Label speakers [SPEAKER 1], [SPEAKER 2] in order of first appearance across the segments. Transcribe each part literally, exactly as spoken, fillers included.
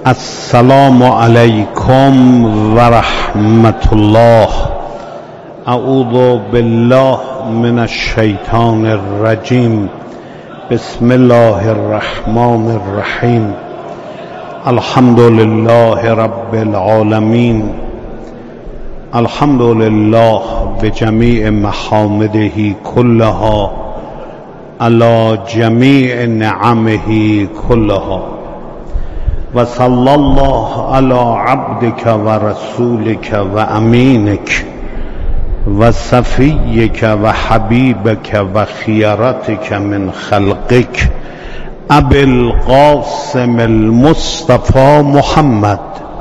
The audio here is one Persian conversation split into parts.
[SPEAKER 1] السلام علیکم و رحمت الله. اعوذ بالله من الشیطان الرجیم. بسم الله الرحمن الرحیم. الحمد لله رب العالمین. الحمد لله بجمیع محامده كلها على جمیع نعمه كلها. و صلی الله علی عبدک و رسولک و امینک و صفیک و حبیبک و خیرتک من خلقک ابی القاسم المصطفى محمد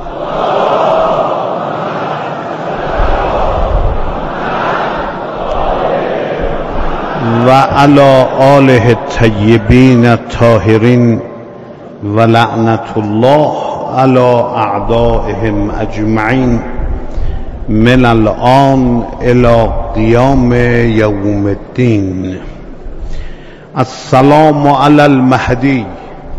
[SPEAKER 1] و علی آله الطیبین الطاهرین و لعنت الله علی اعدائهم اجمعین من الان الى قیام یوم الدین. السلام علی المهدی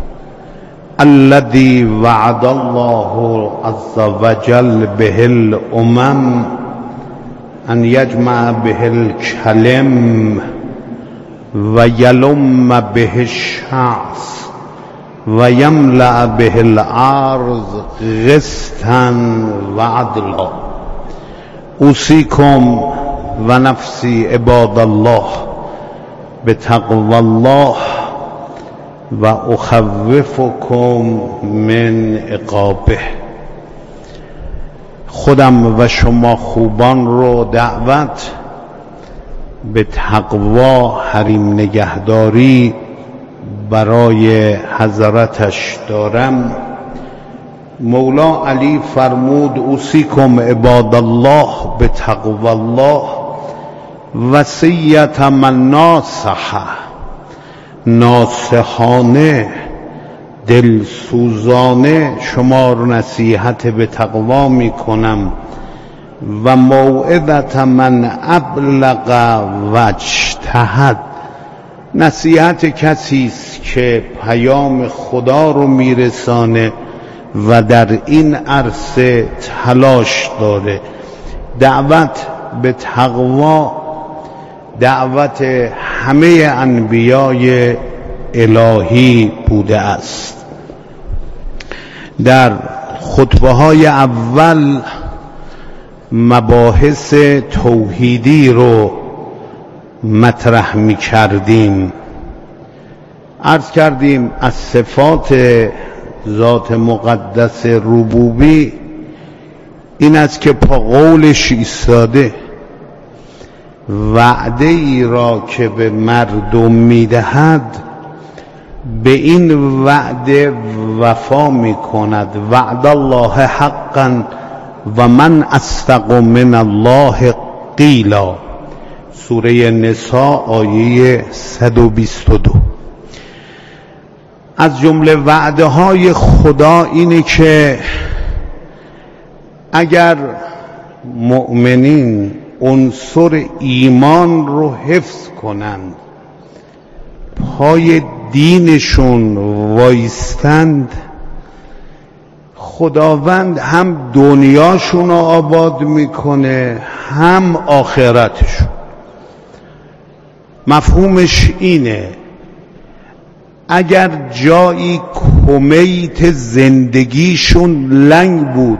[SPEAKER 1] الذي وعد الله عز وجل به الامم ان یجمع به الکلم و یلم به الشعث و یملأ به الارض قسطا و عدلا. اوصیکم و نفسی عباد الله بتقوی الله و اخوفکم من عقابه. خودم و شما خوبان رو دعوت به تقوا، حریم نگهداری برای حضرتش دارم. مولا علی فرمود اوصیکم عباد الله به تقوی الله وصیت من ناصحه، ناصحانه دلسوزانه شما رو نصیحت به تقوا می کنم. و موعظت من ابلغ و اجتهد، نصیحت کسی است که پیام خدا رو میرسانه و در این عرصه تلاش داره. دعوت به تقوا دعوت همه انبیای الهی بوده است. در خطبه های اول مباحث توحیدی رو مطرح می کردیم. عرض کردیم از صفات ذات مقدس ربوبی این است که پا قولش ایستاده، وعده ای را که به مردم میدهد به این وعده وفا می کند. وعد الله حقا و من اصدق من الله قیلا. سوره نساء آیه صد و بیست و دو. از جمله وعده های خدا اینه که اگر مؤمنین عنصر ایمان رو حفظ کنند، پای دینشون وایستند، خداوند هم دنیاشون رو آباد میکنه هم آخرتشون. مفهومش اینه اگر جایی کمیت زندگیشون لنگ بود،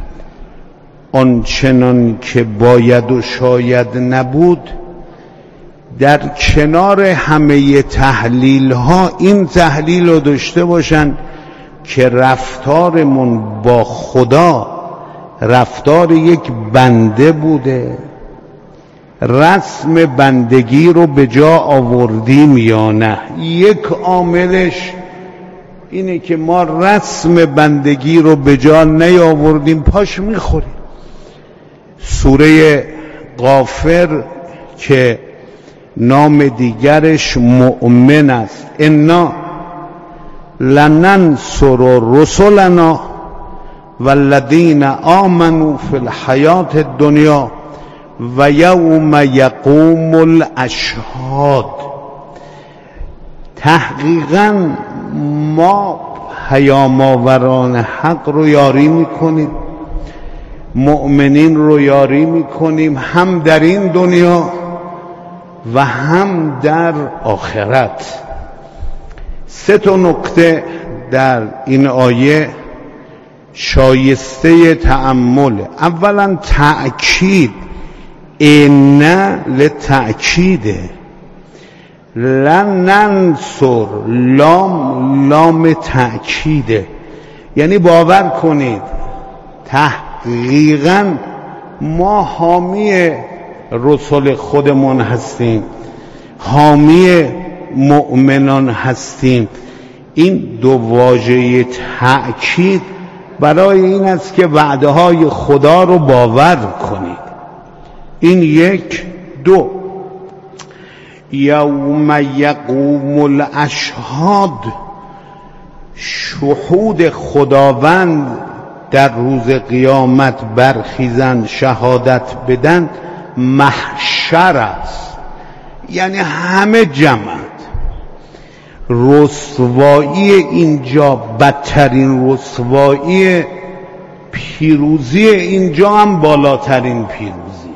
[SPEAKER 1] آنچنان که باید و شاید نبود، در کنار همه تحلیل ها این تحلیل رو داشته باشن که رفتارمون با خدا رفتار یک بنده بوده، رسم بندگی رو به جا آوردیم یا نه. یک عاملش اینه که ما رسم بندگی رو به جا نیاوردیم، پاش میخوریم. سوره غافر که نام دیگرش مؤمن است، انا لننصر رسلنا والذین آمنوا فی الحیات الدنیا و یوم یقوم الاشهاد. تحقیقاً ما پیام آوران حق رو یاری میکنیم، مؤمنین رو یاری میکنیم، هم در این دنیا و هم در آخرت. سه تا نکته در این آیه شایسته تأمل. اولا تأکید، این لتأکیده، لن ننصر، لام لام تأکیده، یعنی باور کنید تحقیقاً ما حامی رسول خودمون هستیم، حامی مؤمنان هستیم. این دو واژه تأکید برای این است که وعده های خدا رو باور کنید. این یک. دو، یوم یقوم الاشهاد، شهود خداوند در روز قیامت برخیزن شهادت بدن، محشر است، یعنی همه جمعند. رسوایی اینجا بدترین رسوایی، پیروزی اینجا هم بالاترین پیروزی.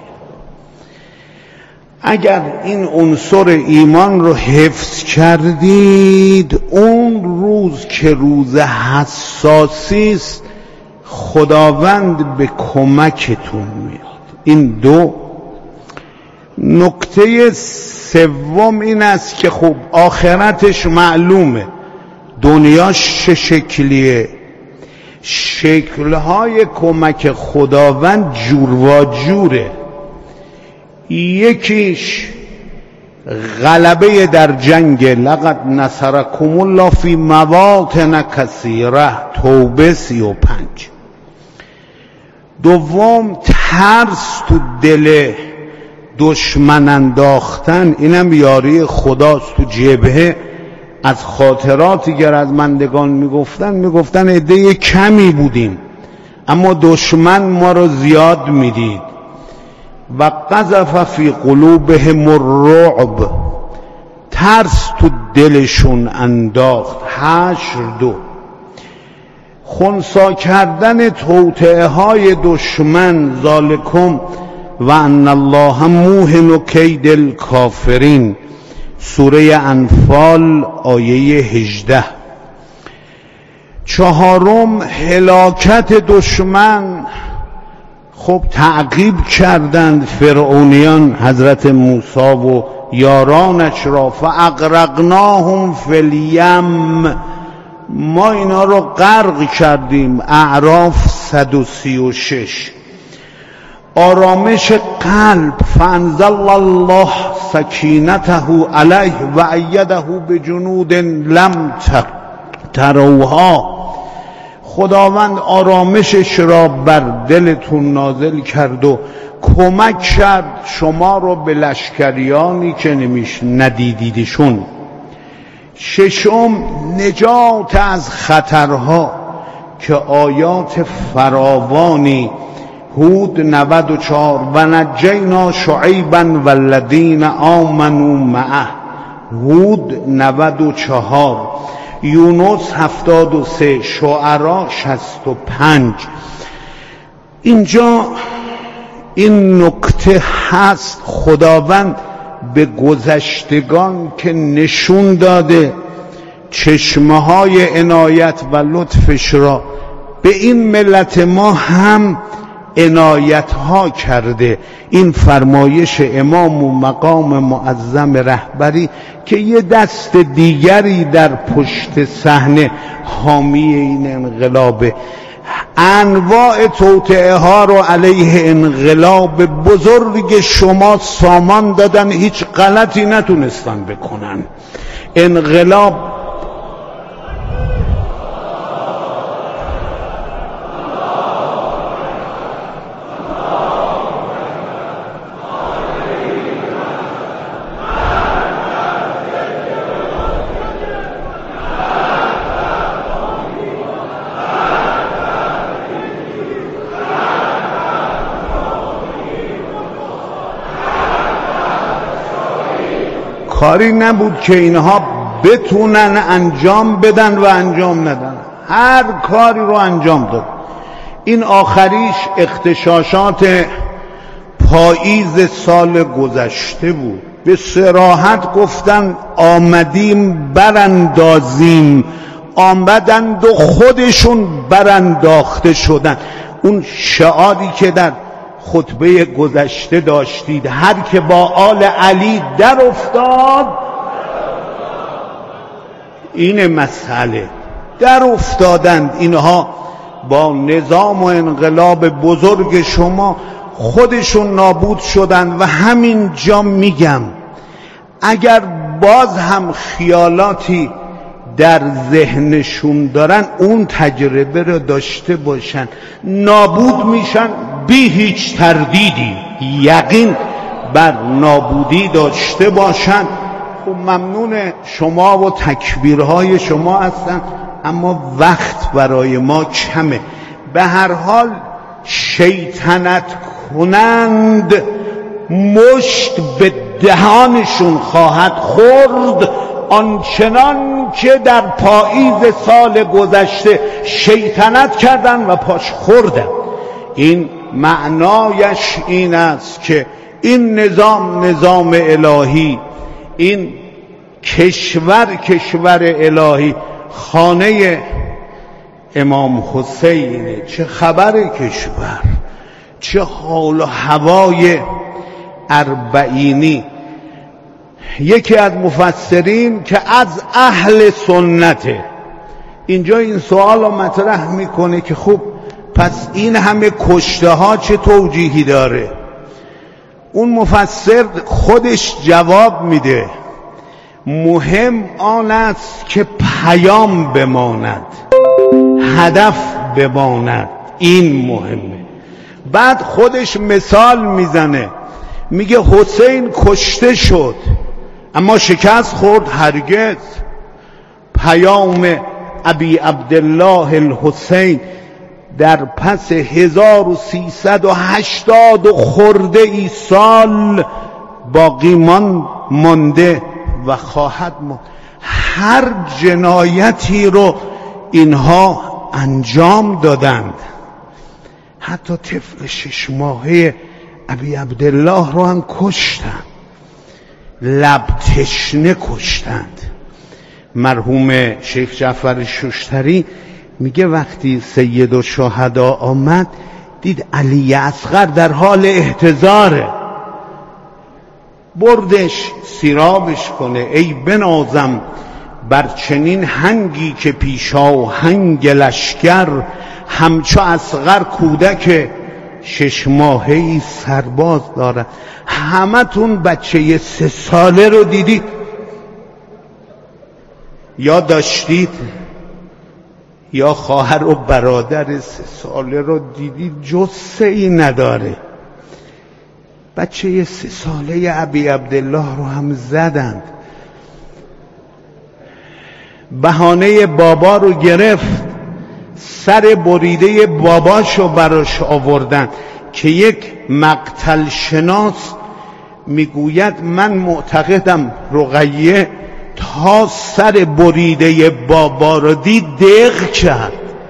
[SPEAKER 1] اگر این عنصر ایمان رو حفظ کردید، اون روز که روز حساسی است خداوند به کمکتون میاد. این دو. نکته سوم این است که خب آخرتش معلومه، دنیاش چه شکلیه. شکلهای کمک خداوند جور و جوره. یکیش غلبه در جنگ، لقد نصرکم الله فی مواطن کثیره، توبه سی و پنج. دوم ترس تو دل دشمن انداختن، اینم یاری خداست. تو جبهه از خاطراتی که از مندگان میگفتن میگفتن عده کمی بودیم اما دشمن ما رو زیاد میدید. و قذف فی قلوبهم الرعب، ترس تو دلشون انداخت. حشر دو. خنثی کردن توطئه های دشمن، ذالکم و ان الله موهن کید الکافرین، سوره انفال آیه هجده. چهارم هلاکت دشمن. خب تعقیب کردند فرعونیان حضرت موسی و یارانش را، فاغرقناهم فی الیم، ما اینا رو غرق کردیم. اعراف صد و سی و شش. آرامش قلب، فانزل الله سکینته علیه و ایده بجنود لم تروها، خداوند آرامشش را بر دلتون نازل کرد و کمک کرد شما رو به لشکریانی که نمیش ندیدیدشون. ششم نجات از خطرها که آیات فراوانی، هود نود و چهار، و نجینا شعیبا والذین آمنوا معه، هود نود و چهار، یونس هفتاد و سه، شعرا شصت و پنج. اینجا این نکته هست، خداوند به گذشتگان که نشون داده چشمه های عنایت و لطفش را، به این ملت ما هم عنایت ها کرده. این فرمایش امام و مقام معظم رهبری که یه دست دیگری در پشت صحنه حامی این انقلابه، انواع توطئه ها رو علیه انقلاب بزرگ شما سامان دادن، هیچ غلطی نتونستن بکنن. انقلاب کاری نبود که اینها بتونن انجام بدن و انجام ندن. هر کاری رو انجام داد. این آخریش اغتشاشات پاییز سال گذشته بود. به صراحت گفتن آمدیم براندازیم، آمدند و خودشون برانداخته شدن. اون شعاری که در خطبه گذشته داشتید، هر که با آل علی در افتاد، این مسئله در افتادند اینها با نظام و انقلاب بزرگ شما خودشون نابود شدن. و همین جا میگم اگر باز هم خیالاتی در ذهنشون دارن اون تجربه رو داشته باشن، نابود میشن بی هیچ تردیدی، یقین بر نابودی داشته باشن. خب ممنون شما و تکبیرهای شما هستن، اما وقت برای ما کمه. به هر حال شیطنت کنند مشت به دهانشون خواهد خورد، آنچنان که در پاییز سال گذشته شیطنت کردن و پاش خوردن. این معنایش این است که این نظام نظام الهی، این کشور کشور الهی، خانه امام حسینه. چه خبر کشور، چه حال و هوای اربعینی. یکی از مفسرین که از اهل سنته اینجا این سوال رو مطرح میکنه که خب پس این همه کشته ها چه توجیهی داره؟ اون مفسر خودش جواب میده مهم آن است که پیام بماند، هدف بماند، این مهمه. بعد خودش مثال میزنه، میگه حسین کشته شد اما شکست خورد؟ هرگز. پیام ابی عبدالله الحسین در پس هزار و سیصد و هشتاد خورده ای سال باقی مانده و خواهد ماند. هر جنایتی رو اینها انجام دادند. حتی طفل شش ماهه ابی عبدالله رو هم کشتند، لب تشنه کشتند. مرحوم شیخ جعفر شوشتری میگه وقتی سید الشهدا آمد دید علی اصغر در حال احتضاره، بردش سیرابش کنه، ای بنازم بر چنین هنگی که پیشا هنگ لشکر، همچو اصغر کودک شش ماهه‌ای سرباز دارد. همتون بچه سه ساله رو دیدید یا داشتید، یا خواهر و برادر سه ساله رو دیدید جثه ای نداره. بچه سه ساله ابی عبدالله رو هم زدند، بهانه بابا رو گرفت، سر بریده باباشو براش آوردن که یک مقتل شناس میگوید من معتقدم رقیه تا سر بریده بابا رو دید دق کرد.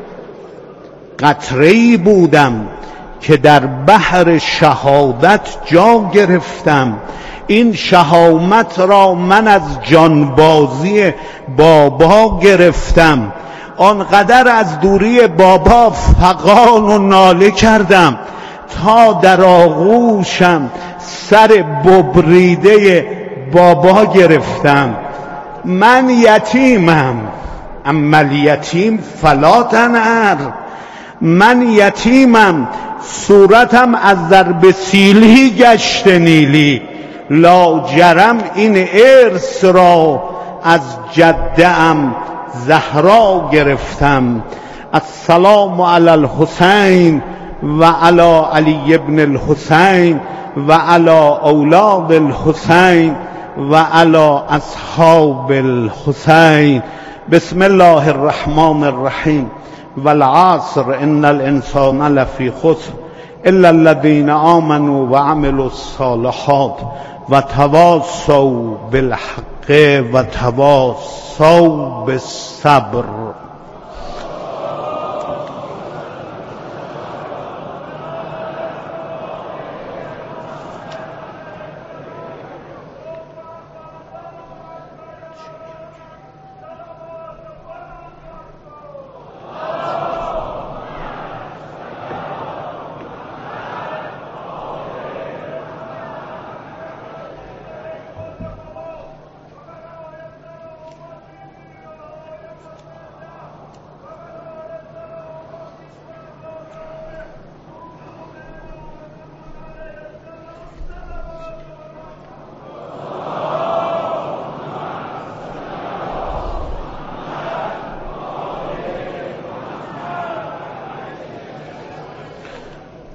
[SPEAKER 1] قطره‌ای بودم که در بحر شهادت جا گرفتم، این شهامت را من از جانبازی بابا گرفتم. آنقدر از دوری بابا فغان و ناله کردم تا در آغوشم سر ببریده بابا گرفتم. من یتیمم اما الیتیم فلا تنهر، من یتیمم صورتم از ضرب سیلی گشت نیلی، لاجرم این ارث را از جده ام زهرا گرفتم. السلام علی الحسین و علی علی ابن الحسین و علی اولاد الحسین و علی اصحاب الحسین. بسم الله الرحمن الرحیم. والعصر ان الانسان لفی خسر الا الذين آمنوا وعملوا الصالحات وتواصوا بالحق وتواصوا بالصبر.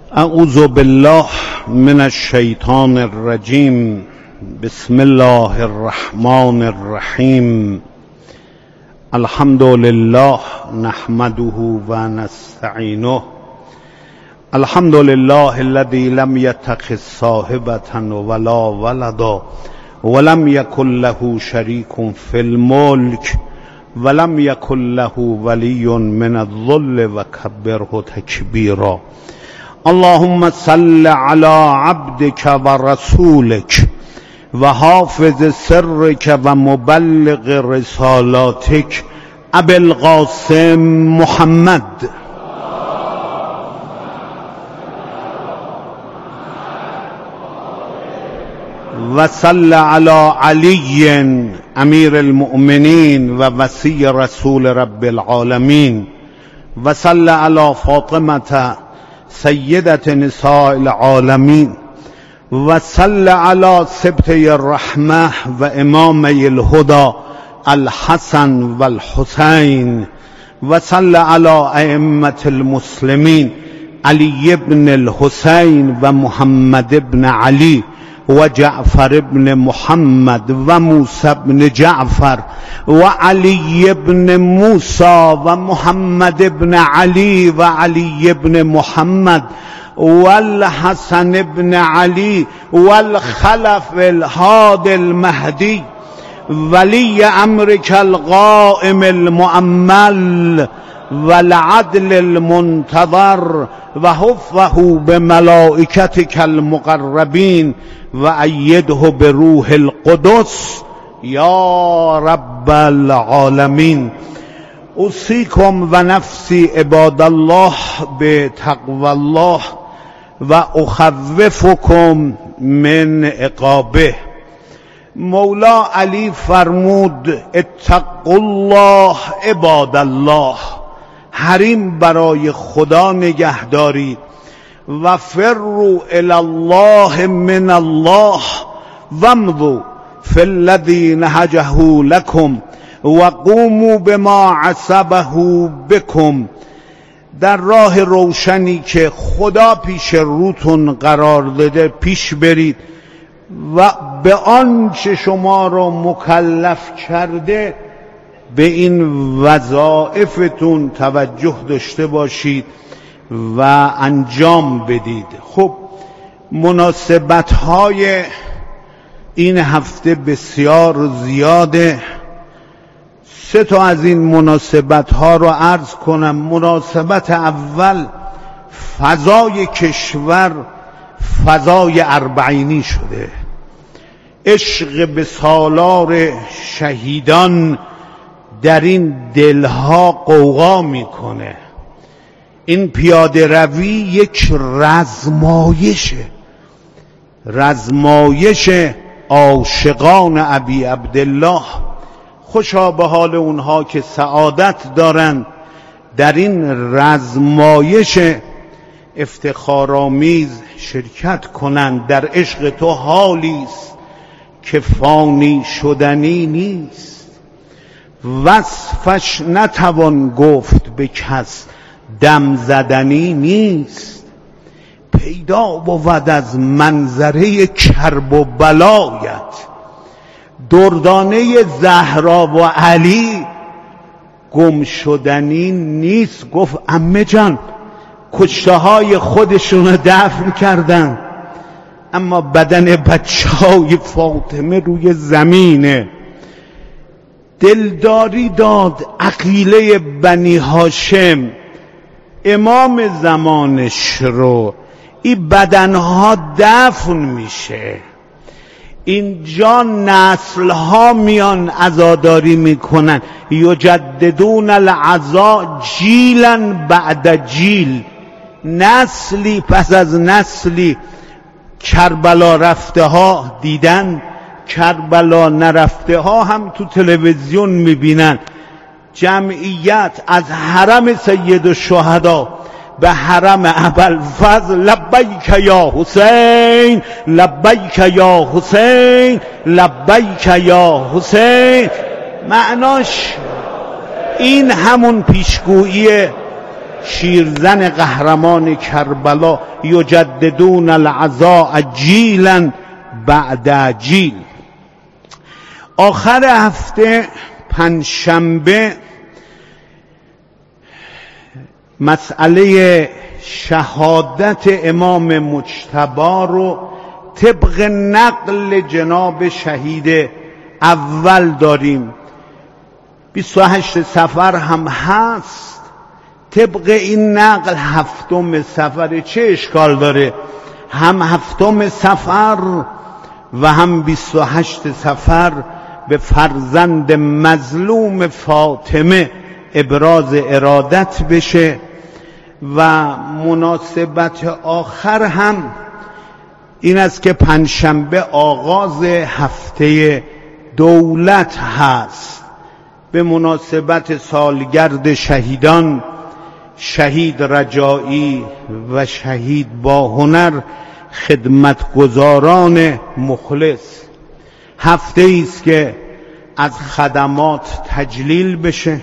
[SPEAKER 1] اعوذ بالله من الشیطان الرجیم. بسم الله الرحمن الرحیم. الحمد لله نحمده و نستعینه. الحمد لله الذي لم يتخذ صاحبة ولا ولدا ولم يكن له شريك في الملك ولم يكن له ولي من الذل وكبره تكبيرا. اللهم صل على عبدك ورسولك وحافظ سرك ومبلغ رسالاتك ابي القاسم محمد وصل على علي امير المؤمنين ووصي رسول رب العالمين وصل على فاطمة سيدة نساء العالمين وصل على سبطي الرحمة وإمامي الهدى الحسن والحسين وصل على أئمة المسلمين علي بن الحسين ومحمد بن علي وجعفر بن محمد وموسى بن جعفر وعلي بن موسى ومحمد بن علي وعلي بن محمد والحسن بن علي والخلف الهادي المهدي ولي أمرك القائم المؤمل والعدل المنتظر وحفه بملائكتك المقربين وأيده بروح القدس يا رب العالمين. اوصيكم ونفسي عباد الله بتقوى الله واخوفكم من عقابه. مولا علی فرمود اتقوا الله عباد الله، حریم برای خدا نگه دارید. و فروا الی الله من الله وامضوا فی الذی نهجه لکم و قوموا بما عصبه بكم. در راه روشنی که خدا پیش روتون قرار داده پیش برید و به آنچه شما را مکلف کرده به این وظایفتون توجه داشته باشید و انجام بدید. خب مناسبت های این هفته بسیار زیاده. سه تا از این مناسبت ها رو عرض کنم. مناسبت اول، فضای کشور فضای اربعینی شده. عشق به سالار شهیدان در این دلها قوقا میکنه. این پیاده روی یک رزمایشه، رزمایش عاشقان ابی عبدالله. خوشا به حال اونها که سعادت دارن در این رزمایش افتخارآمیز شرکت کنند. در عشق تو حالی است که فانی شدنی نیست، وصفش نتوان گفت به کس دم زدنی نیست. پیدا بود از منظره کرب و بلایت، دردانه زهرا و علی گم شدنی نیست. گفت عمه جان کشته های خودشون رو دفن کردن، اما بدن بچه های فاطمه روی زمینه. دلداری داد عقیله بنی هاشم، امام زمانش رو. این بدنها دفن میشه، اینجا نسلها میان عزاداری میکنن. یجددون العزا جیلا بعد جیل، نسلی پس از نسلی. کربلا رفته ها دیدن، کربلا نرفته ها هم تو تلویزیون میبینن. جمعیت از حرم سید الشهدا به حرم ابوالفضل لبیک یا حسین، لبیک یا حسین، لبیک یا حسین. معناش این همون پیشگویی شیرزن قهرمان کربلا، یجددون العزاء جیلا بعد جیل. آخر هفته پنجشنبه مسئله شهادت امام مجتبی رو طبق نقل جناب شهید اول داریم. بیست و هشت صفر هم هست. طبق این نقل هفتم صفر. چه اشکال داره؟ هم هفتم صفر و هم بیست و هشت صفر به فرزند مظلوم فاطمه ابراز ارادت بشه و مناسبت آخر هم این است که پنجشنبه آغاز هفته دولت هست. به مناسبت سالگرد شهیدان، شهید رجایی و شهید با هنر، خدمتگزاران مخلص، هفته است که از خدمات تجلیل بشه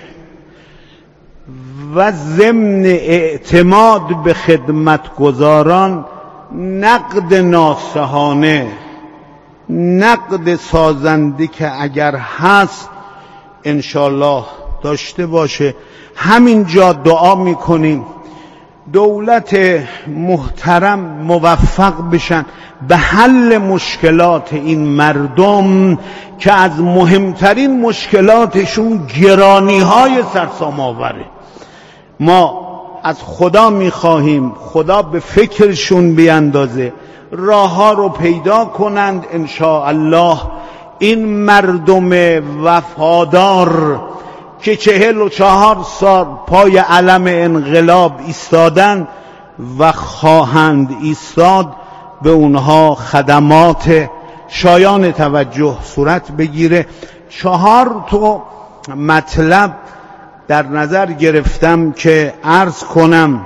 [SPEAKER 1] و ضمن اعتماد به خدمتگزاران نقد ناصحانه، نقد سازنده که اگر هست انشالله داشته باشه. همینجا دعا میکنیم دولت محترم موفق بشن به حل مشکلات این مردم که از مهمترین مشکلاتشون گرانی های سرسام آوره. ما از خدا میخواهیم خدا به فکرشون بیندازه، راه ها رو پیدا کنند انشاءالله. این مردم وفادار که چهل و چهار سال پای علم انقلاب ایستادن و خواهند ایستاد، به اونها خدمات شایان توجه صورت بگیره. چهار تا مطلب در نظر گرفتم که عرض کنم.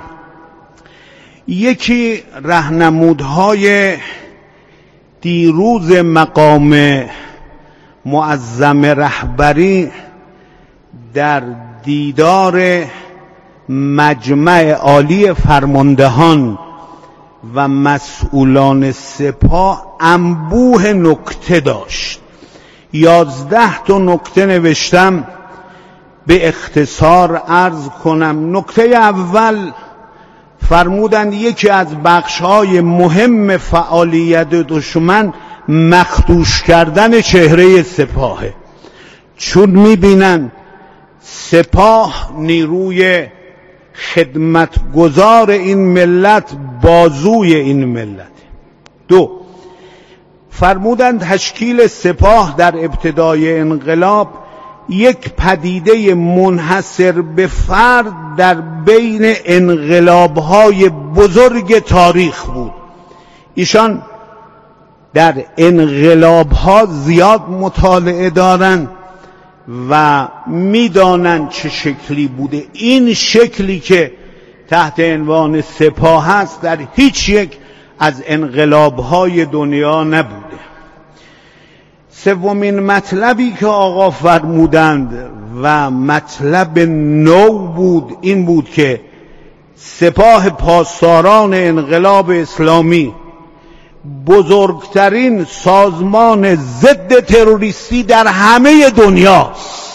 [SPEAKER 1] یکی راهنمودهای دیروز مقام معظم رهبری در دیدار مجمع عالی فرماندهان و مسئولان سپاه انبوه نکته داشت. یازده تا نکته نوشتم، به اختصار عرض کنم. نکته اول فرمودند یکی از بخش‌های مهم فعالیت دشمن مخدوش کردن چهره سپاهه، چون می‌بینن سپاه نیروی خدمتگزار این ملت، بازوی این ملت. دو، فرمودند تشکیل سپاه در ابتدای انقلاب یک پدیده منحصر به فرد در بین انقلاب‌های بزرگ تاریخ بود. ایشان در انقلاب‌ها زیاد مطالعه دارن و میدانن چه شکلی بوده. این شکلی که تحت عنوان سپاه هست در هیچ یک از انقلاب‌های دنیا نبوده. سومین مطلبی که آقا فرمودند و مطلب نو بود این بود که سپاه پاسداران انقلاب اسلامی بزرگترین سازمان ضد تروریستی در همه دنیاست.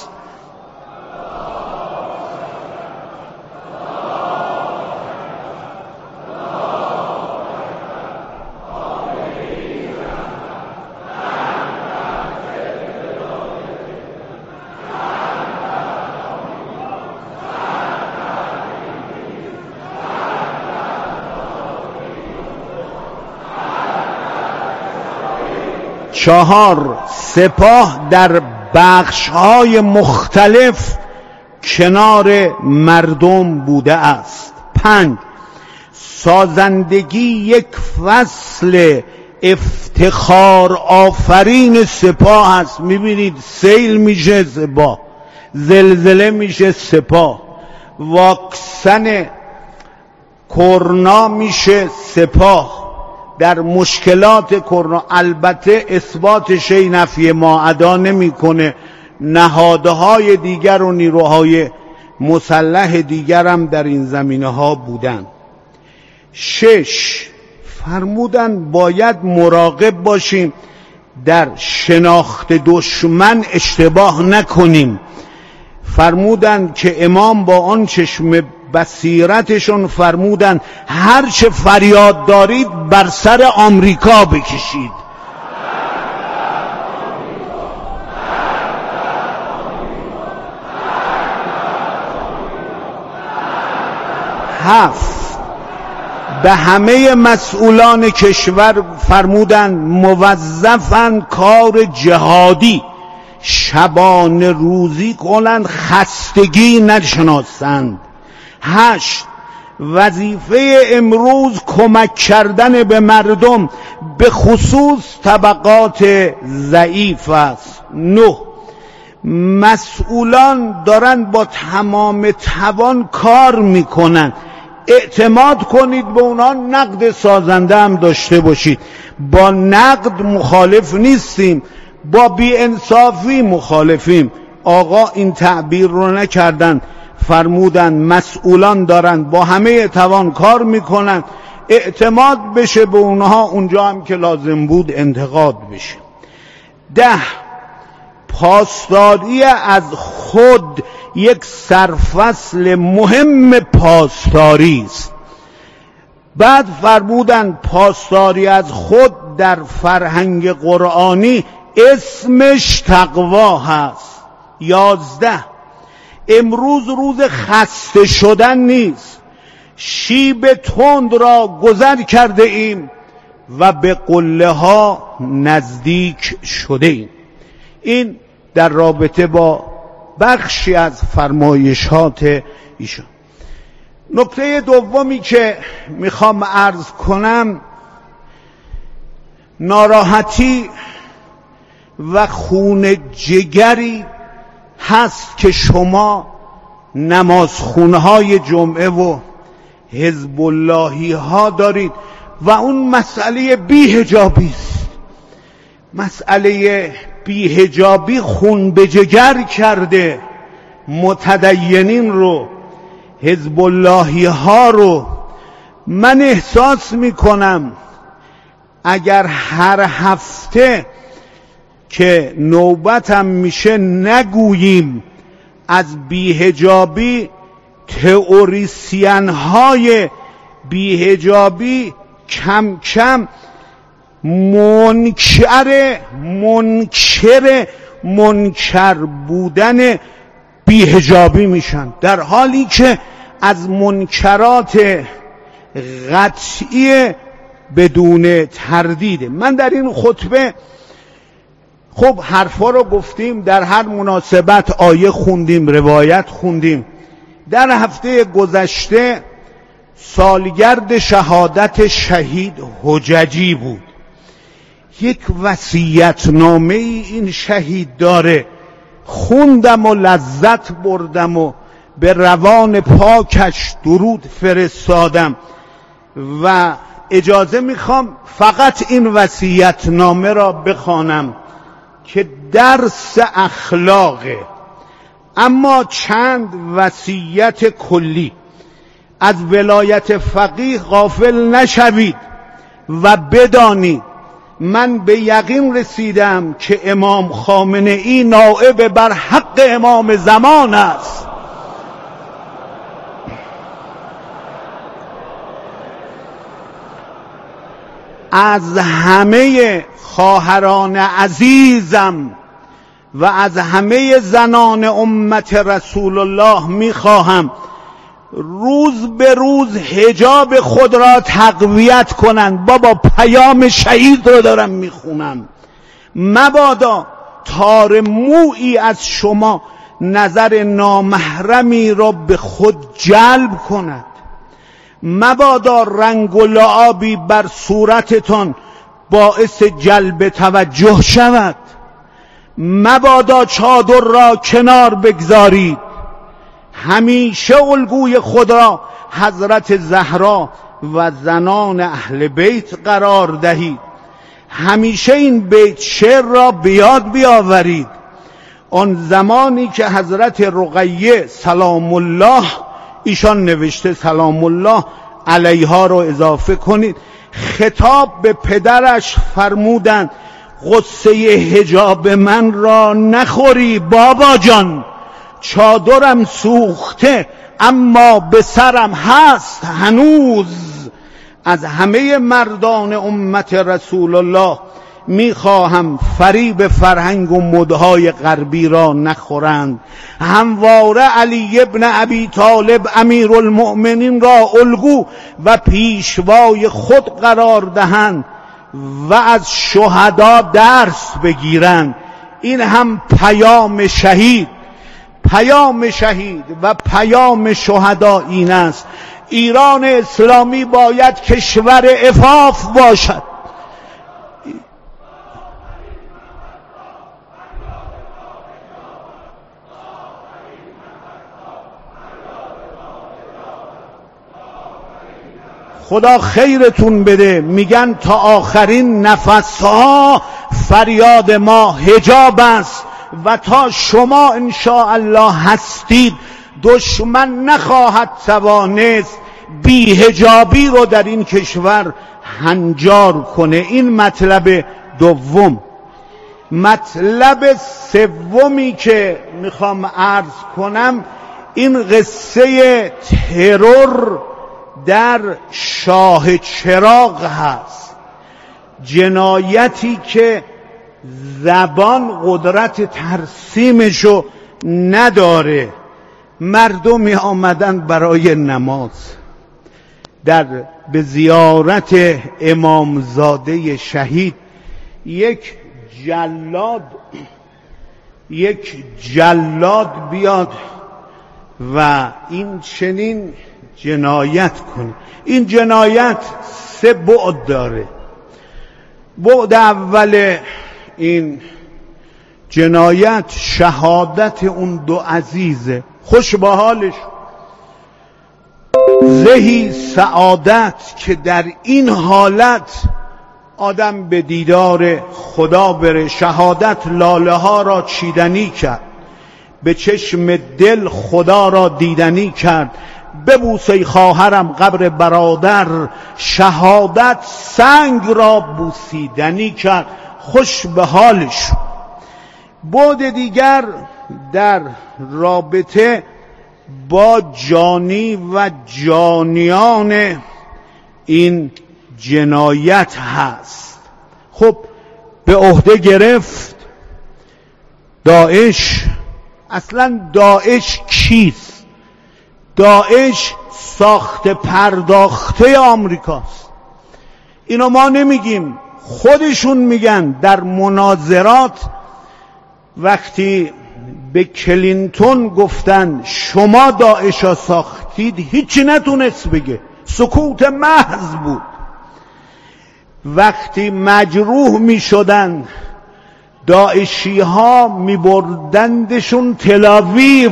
[SPEAKER 1] چهار، سپاه در بخش‌های مختلف کنار مردم بوده است. پنج، سازندگی یک فصل افتخار آفرین سپاه است. میبینید سیل میشه سپاه، زلزله میشه سپاه، واکسن کرونا میشه سپاه. در مشکلات کرونا البته اثبات شی نفی ما ادا نمیکنه، نهادهای دیگر و نیروهای مسلح دیگرم در این زمینه ها بودن. شش، فرمودن باید مراقب باشیم در شناخت دشمن اشتباه نکنیم. فرمودن که امام با آن چشم بصیرتشون فرمودن هر چه فریاد دارید بر سر آمریکا بکشید. هفت، به همه مسئولان کشور فرمودن موظفن کار جهادی شبانه روزی کنند، خستگی نشناسند. هشت، وظیفه امروز کمک کردن به مردم به خصوص طبقات ضعیف است. نه، مسئولان دارند با تمام توان کار میکنند، اعتماد کنید به اونا، نقد سازنده هم داشته باشید. با نقد مخالف نیستیم، با بی‌انصافی مخالفیم. آقا این تعبیر رو نکردن، فرمودن مسئولان دارند با همه توان کار میکنند، اعتماد بشه به اونها، اونجا هم که لازم بود انتقاد بشه. ده، پاسداری از خود یک سرفصل مهم پاسداری است. بعد فرمودن پاسداری از خود در فرهنگ قرآنی اسمش تقوا هست. یازده، امروز روز خسته شدن نیست، شیب تند را گذر کرده ایم و به قله ها نزدیک شده ایم. این در رابطه با بخشی از فرمایشات ایشان. نکته دومی که میخوام عرض کنم، ناراحتی و خون جگری هست که شما نمازخونه های جمعه و حزب اللهی ها دارید و اون مسئله بی‌حجابی است. مسئله بی‌حجابی خون به جگر کرده متدینین رو، حزب اللهی ها رو. من احساس میکنم اگر هر هفته که نوبتم میشه نگوییم از بی‌حجابی، تئوریسین های بی‌حجابی کم کم منکر منکر منکر بودن بی‌حجابی میشن، در حالی که از منکرات قطعی بدون تردیده. من در این خطبه خب حرفا رو گفتیم، در هر مناسبت آیه خوندیم، روایت خوندیم. در هفته گذشته سالگرد شهادت شهید حججی بود. یک وصیت‌نامه ای این شهید داره، خوندم و لذت بردم و به روان پاکش درود فرستادم و اجازه میخوام فقط این وصیت‌نامه را بخوانم که درس اخلاقه. اما چند وصیت کلی: از ولایت فقیه غافل نشوید و بدانید من به یقین رسیدم که امام خامنه ای نائب بر حق امام زمان است. از همه خواهران عزیزم و از همه زنان امت رسول الله میخواهم روز به روز حجاب خود را تقویت کنند. بابا پیام شهید رو دارم میخونم. مبادا تار مویی از شما نظر نامحرمی را به خود جلب کند. مبادا رنگ و لعابی بر صورتتان باعث جلب توجه شود. مبادا چادر را کنار بگذارید. همیشه الگوی خود را حضرت زهرا و زنان اهل بیت قرار دهید. همیشه این بیت شعر را بیاد بیاورید. آن زمانی که حضرت رقیه سلام الله، ایشان نوشته سلام الله علیها رو اضافه کنید، خطاب به پدرش فرمودند غصه حجاب من را نخوری بابا جان، چادرم سوخته اما به سرم هست هنوز. از همه مردان امت رسول الله میخواهم فریب فرهنگ و مدهای غربی را نخورند. همواره علی ابن ابی طالب امیرالمؤمنین را الگو و پیشوای خود قرار دهند و از شهدا درس بگیرند. این هم پیام شهید، پیام شهید و پیام شهدا این است. ایران اسلامی باید کشور عفاف باشد. خدا خیرتون بده. میگن تا آخرین نفسها فریاد ما حجاب است و تا شما انشاءالله هستید دشمن نخواهد توانست بی حجابی رو در این کشور هنجار کنه. این مطلب دوم. مطلب سومی که میخوام عرض کنم این قصه ترور در شاه چراغ هست، جنایتی که زبان قدرت ترسیمشو نداره. مردمی آمدن برای نماز در به زیارت امامزاده شهید. یک جلاد یک جلاد بیاد و این چنین جنایت کنه. این جنایت سه بعد داره. بعد اول این جنایت شهادت اون دو عزیزه، خوش به حالش، زهی سعادت که در این حالت آدم به دیدار خدا بره. شهادت لاله ها را چیدنی کرد، به چشم دل خدا را دیدنی کرد. ببوس ای خواهرم قبر برادر، شهادت سنگ را بوسیدنی کرد. خوش به حالش. بعد دیگر در رابطه با جانی و جانیان این جنایت هست. خب به عهده گرفت داعش. اصلا داعش کیست؟ داعش ساخت پرداخته آمریکاست. اینو ما نمیگیم، خودشون میگن. در مناظرات وقتی به کلینتون گفتن شما داعش ها ساختید، هیچی نتونست بگه، سکوت محض بود. وقتی مجروح می شدن داعشی ها می بردندشون تلاویو،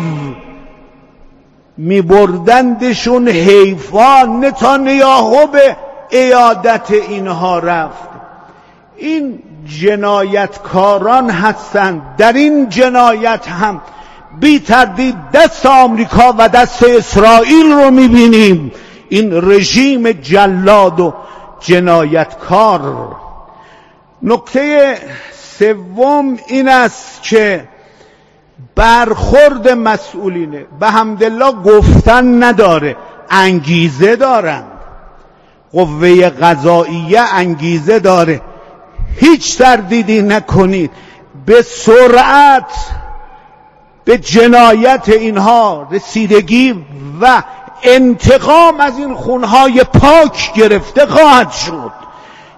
[SPEAKER 1] می بردندشون حیفا. نتانیاهو به عیادت اینها رفت. این جنایتکاران هستند. در این جنایت هم بی تردید دست آمریکا و دست اسرائیل رو میبینیم. این رژیم جلاد و جنایتکار. نکته سوم این است که برخورد مسئولینه به حمدالله گفتن نداره، انگیزه دارند. قوه قضاییه انگیزه داره. هیچ تردیدی نکنید، به سرعت به جنایت اینها رسیدگی و انتقام از این خونهای پاک گرفته خواهد شد.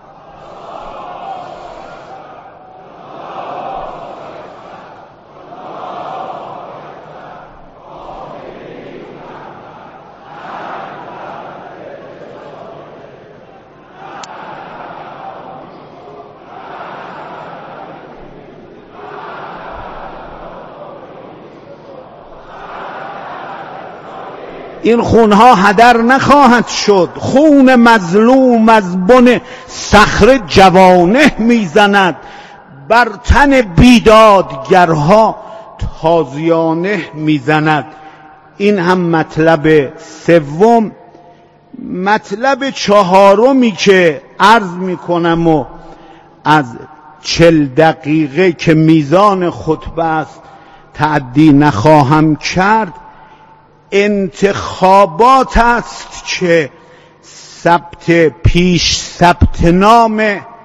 [SPEAKER 1] این خونها هدر نخواهد شد. خون مظلوم از بن صخره جوانه میزند، بر تن بیدادگرها تازیانه میزند. این هم مطلب سوم. مطلب چهارمی که عرض میکنم و از چل دقیقه که میزان خطبه است تعدی نخواهم کرد، انتخابات است که ثبت پیش ثبت نام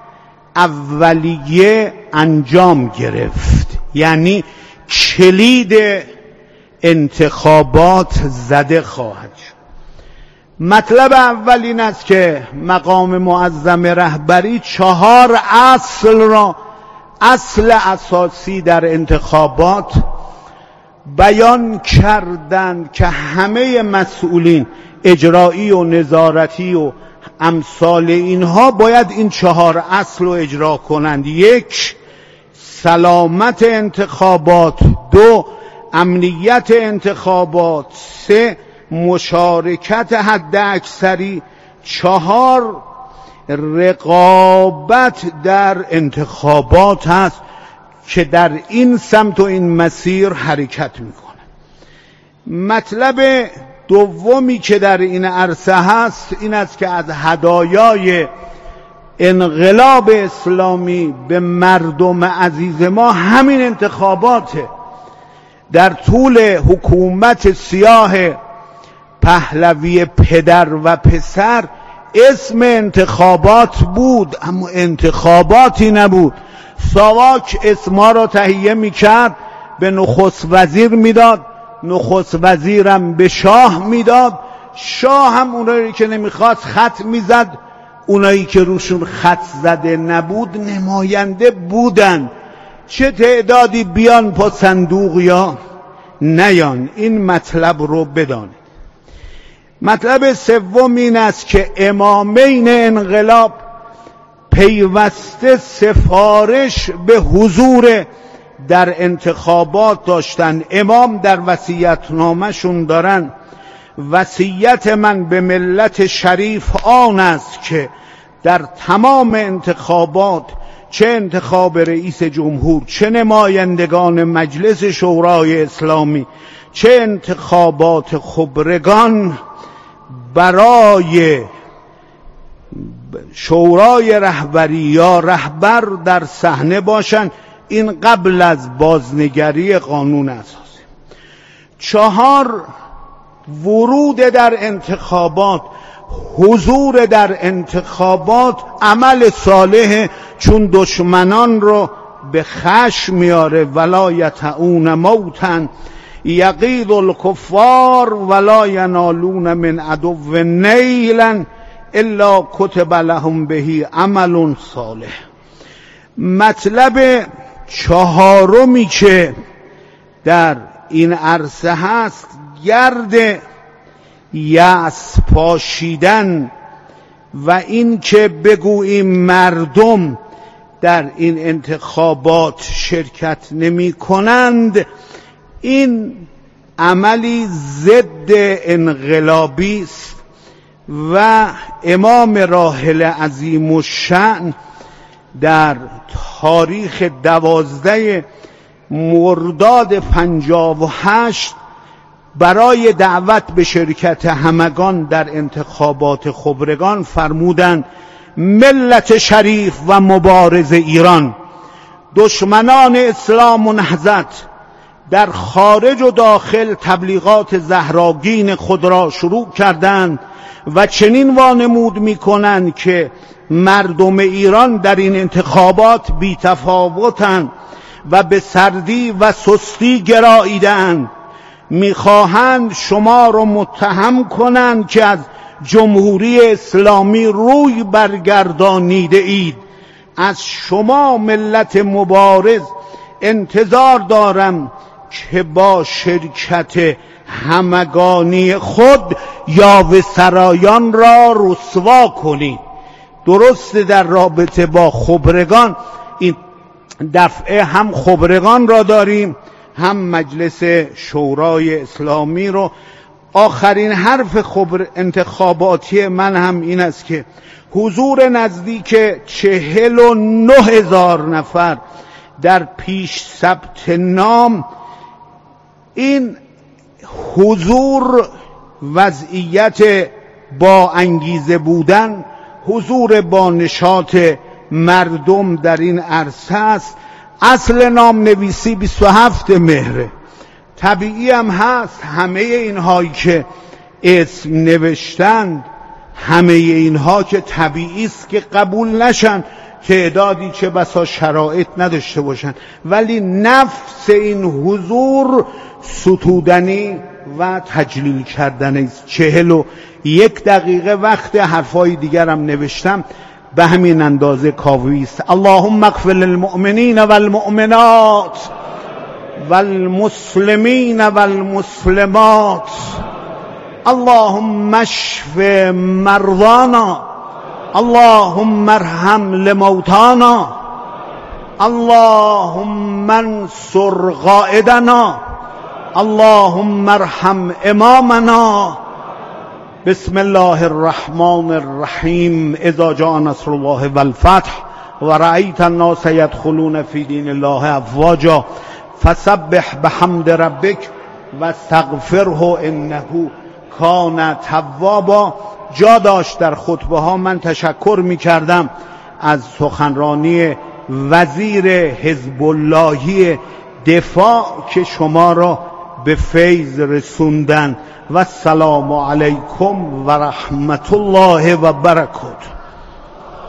[SPEAKER 1] اولیه انجام گرفت، یعنی کلید انتخابات زده خواهد شد. مطلب اول این است که مقام معظم رهبری چهار اصل را، اصل اساسی در انتخابات بیان کردند که همه مسئولین اجرایی و نظارتی و امثال اینها باید این چهار اصل رو اجرا کنند. یک، سلامت انتخابات. دو، امنیت انتخابات. سه، مشارکت حد اکثری. چهار، رقابت در انتخابات هست که در این سمت و این مسیر حرکت میکنه. مطلب دومی که در این عرصه هست این است که از هدایای انقلاب اسلامی به مردم عزیز ما همین انتخاباته. در طول حکومت سیاه پهلوی پدر و پسر اسم انتخابات بود، اما انتخاباتی نبود. ساواک اسما را تهیه میکرد، به نخست وزیر میداد، نخست وزیرم به شاه میداد، شاه هم اونایی که نمیخواست خط میزد، اونایی که روشون خط زده نبود نماینده بودن، چه تعدادی بیان پا صندوق یا نیان. این مطلب رو بدانید. مطلب سوم این است که امامین انقلاب پیوسته سفارش به حضور در انتخابات داشتن. امام در وصیت‌نامه‌شون دارن وصیت من به ملت شریف آن است که در تمام انتخابات، چه انتخاب رئیس جمهور، چه نمایندگان مجلس شورای اسلامی، چه انتخابات خبرگان، برای شورای رهبری یا رهبر در صحنه باشند. این قبل از بازنگری قانون اساسی. چهار، ورود در انتخابات، حضور در انتخابات عمل صالح، چون دشمنان رو به خشم میاره. ولا یطعون موتا یغیظ الکفار ولا ینالون من عدو نیلا الا کتب لهم به عمل صالح. مطلب چهارمی که در این عرصه هست گرد یأس پاشیدن و این که بگوییم مردم در این انتخابات شرکت نمی کنند، این عملی ضد انقلابی است و امام راحل عظیم الشأن در تاریخ دوازده مرداد پنجاه و هشت برای دعوت به شرکت همگان در انتخابات خبرگان فرمودند: ملت شریف و مبارز ایران، دشمنان اسلام و نهضت در خارج و داخل تبلیغات زهراگین خود را شروع کردند و چنین وانمود می‌کنند که مردم ایران در این انتخابات بی‌تفاوتند و به سردی و سستی گراییدند. می‌خواهند شما را متهم کنند که از جمهوری اسلامی روی برگردانیده اید. از شما ملت مبارز انتظار دارم که با شرکت همگانی خود یاوه سرایان را رسوا کنید. درست در رابطه با خبرگان این دفعه هم خبرگان را داریم، هم مجلس شورای اسلامی رو. آخرین حرف خبر انتخاباتی من هم این است که حضور نزدیک چهل و نه هزار نفر در پیش ثبت نام این حضور وضعیت با انگیزه بودن، حضور با نشاط مردم در این عرصه است. اصل نام نویسی بیست و هفت مهره. طبیعی هم هست همه اینهایی که اسم نوشتند، همه اینها که طبیعی است که قبول نشن، تعدادی چه بسا شرایط نداشته باشن، ولی نفس این حضور ستودنی و تجلیل کردنی است. چهل و یک دقیقه وقت، حرفای دیگرم نوشتم، به همین اندازه کافی است. اللهم اغفر للمؤمنین والمؤمنات والمسلمین والمسلمات، اللهم اشف مرضانا، اللهم ارحم لموتانا، اللهم انصر قائدنا، اللهم ارحم امامنا. بسم الله الرحمن الرحیم. اذا جاء نصر الله والفتح ورأیت الناس يدخلون فی دین الله افواجا فسبح بحمد ربک واستغفره انه کان توابا. جا داشت در خطبه ها من تشکر می کردم از سخنرانی وزیر حزب اللهی دفاع که شما را به فیض رسوندن. و السلام علیکم و رحمت الله و برکاته.